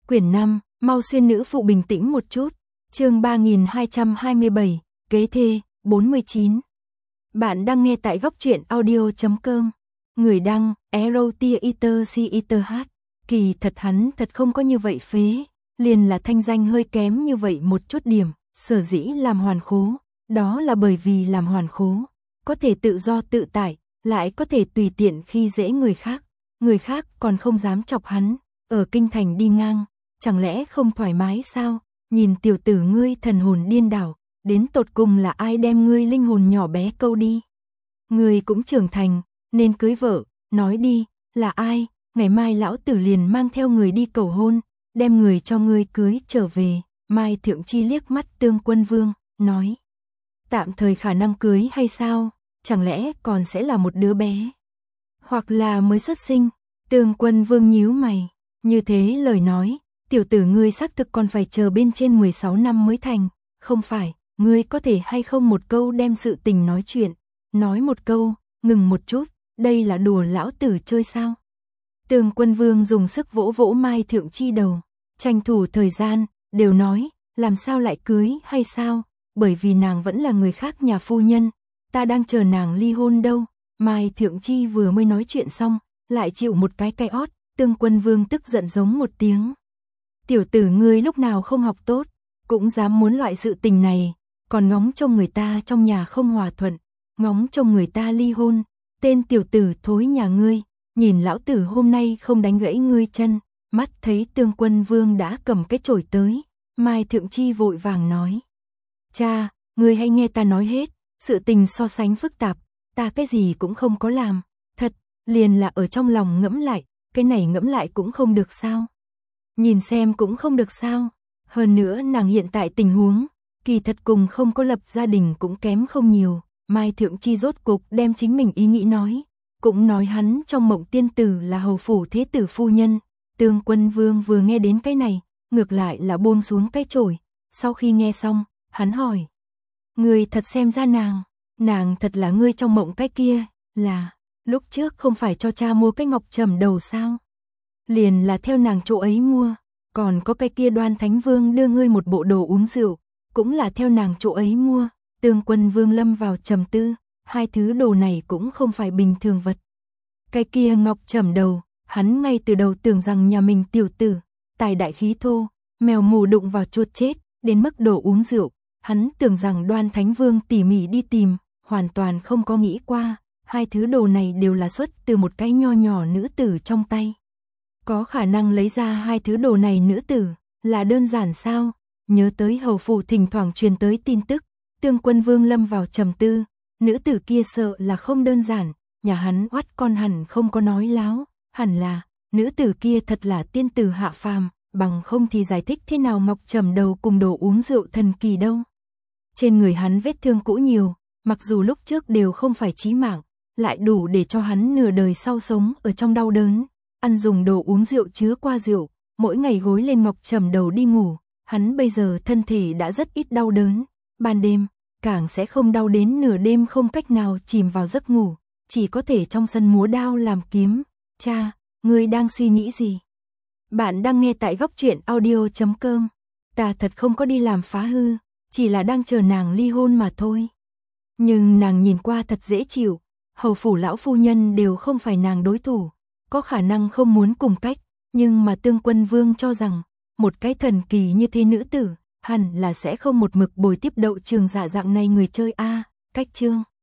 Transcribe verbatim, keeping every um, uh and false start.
Quyển năm, mau xuyên nữ phụ bình tĩnh một chút. Chương ba nghìn hai trăm hai mươi bảy, kế thê, bốn mươi chín. Bạn đang nghe tại góc truyện audio chấm com. Người đăng, Erotia Eater C Eater H. Kỳ thật hắn thật không có như vậy phế, liền là thanh danh hơi kém như vậy một chút điểm, sở dĩ làm hoàn khố, đó là bởi vì làm hoàn khố, có thể tự do tự tại, lại có thể tùy tiện khi dễ người khác, người khác còn không dám chọc hắn, ở kinh thành đi ngang, chẳng lẽ không thoải mái sao? Nhìn tiểu tử ngươi thần hồn điên đảo, đến tột cùng là ai đem ngươi linh hồn nhỏ bé câu đi? Ngươi cũng trưởng thành, nên cưới vợ, nói đi, là ai? Ngày mai lão tử liền mang theo người đi cầu hôn, đem người cho ngươi cưới trở về. Mai Thượng Chi liếc mắt Tương Quân Vương, nói: tạm thời khả năng cưới hay sao? Chẳng lẽ còn sẽ là một đứa bé? Hoặc là mới xuất sinh? Tương Quân Vương nhíu mày, như thế lời nói, tiểu tử ngươi xác thực còn phải chờ bên trên mười sáu năm mới thành, không phải, ngươi có thể hay không một câu đem sự tình nói chuyện, nói một câu, ngừng một chút, đây là đùa lão tử chơi sao? Tương Quân Vương dùng sức vỗ vỗ Mai Thượng Chi đầu, tranh thủ thời gian, đều nói, làm sao lại cưới hay sao, bởi vì nàng vẫn là người khác nhà phu nhân, ta đang chờ nàng ly hôn đâu. Mai Thượng Chi vừa mới nói chuyện xong, lại chịu một cái cái ót, Tương Quân Vương tức giận giống một tiếng. Tiểu tử ngươi lúc nào không học tốt, cũng dám muốn loại sự tình này, còn ngóng trông người ta trong nhà không hòa thuận, ngóng trông người ta ly hôn, tên tiểu tử thối nhà ngươi, nhìn lão tử hôm nay không đánh gãy ngươi chân. Mắt thấy Tương Quân Vương đã cầm cái chổi tới, Mai Thượng Chi vội vàng nói: cha, ngươi hãy nghe ta nói hết, sự tình so sánh phức tạp, ta cái gì cũng không có làm, thật, liền là ở trong lòng ngẫm lại, cái này ngẫm lại cũng không được sao? Nhìn xem cũng không được sao? Hơn nữa nàng hiện tại tình huống, kỳ thật cùng không có lập gia đình cũng kém không nhiều. Mai Thượng Chi rốt cục đem chính mình ý nghĩ nói, cũng nói hắn trong mộng tiên tử là hầu phủ thế tử phu nhân. Tương Quân Vương vừa nghe đến cái này, ngược lại là buông xuống cái chổi, sau khi nghe xong, hắn hỏi: ngươi thật xem ra nàng, nàng thật là ngươi trong mộng cái kia, là, lúc trước không phải cho cha mua cái ngọc trầm đầu sao? Liền là theo nàng chỗ ấy mua, còn có cái kia Đoan Thánh Vương đưa ngươi một bộ đồ uống rượu, cũng là theo nàng chỗ ấy mua. Tương Quân Vương lâm vào trầm tư, hai thứ đồ này cũng không phải bình thường vật. Cái kia ngọc trầm đầu, hắn ngay từ đầu tưởng rằng nhà mình tiểu tử, tài đại khí thô, mèo mù đụng vào chuột chết, đến mức đồ uống rượu, hắn tưởng rằng Đoan Thánh Vương tỉ mỉ đi tìm, hoàn toàn không có nghĩ qua, hai thứ đồ này đều là xuất từ một cái nho nhỏ nữ tử trong tay. Có khả năng lấy ra hai thứ đồ này nữ tử, là đơn giản sao? Nhớ tới hầu phủ thỉnh thoảng truyền tới tin tức, Tương Quân Vương lâm vào trầm tư, nữ tử kia sợ là không đơn giản, nhà hắn oát con hẳn không có nói láo, hẳn là, nữ tử kia thật là tiên tử hạ phàm, bằng không thì giải thích thế nào ngọc trầm đầu cùng đồ uống rượu thần kỳ đâu. Trên người hắn vết thương cũ nhiều, mặc dù lúc trước đều không phải chí mạng, lại đủ để cho hắn nửa đời sau sống ở trong đau đớn. Ăn dùng đồ uống rượu chứa qua rượu, mỗi ngày gối lên ngọc trầm đầu đi ngủ, hắn bây giờ thân thể đã rất ít đau đớn, ban đêm, càng sẽ không đau đến nửa đêm không cách nào chìm vào giấc ngủ, chỉ có thể trong sân múa đao làm kiếm. Cha, ngươi đang suy nghĩ gì? Bạn đang nghe tại góc truyện audio chấm com. Ta thật không có đi làm phá hư, chỉ là đang chờ nàng ly hôn mà thôi. Nhưng nàng nhìn qua thật dễ chịu, hầu phủ lão phu nhân đều không phải nàng đối thủ, có khả năng không muốn cùng cách, nhưng mà Tương Quân Vương cho rằng, một cái thần kỳ như thế nữ tử, hẳn là sẽ không một mực bồi tiếp đậu trường dạ dạng này người chơi a. Cách chương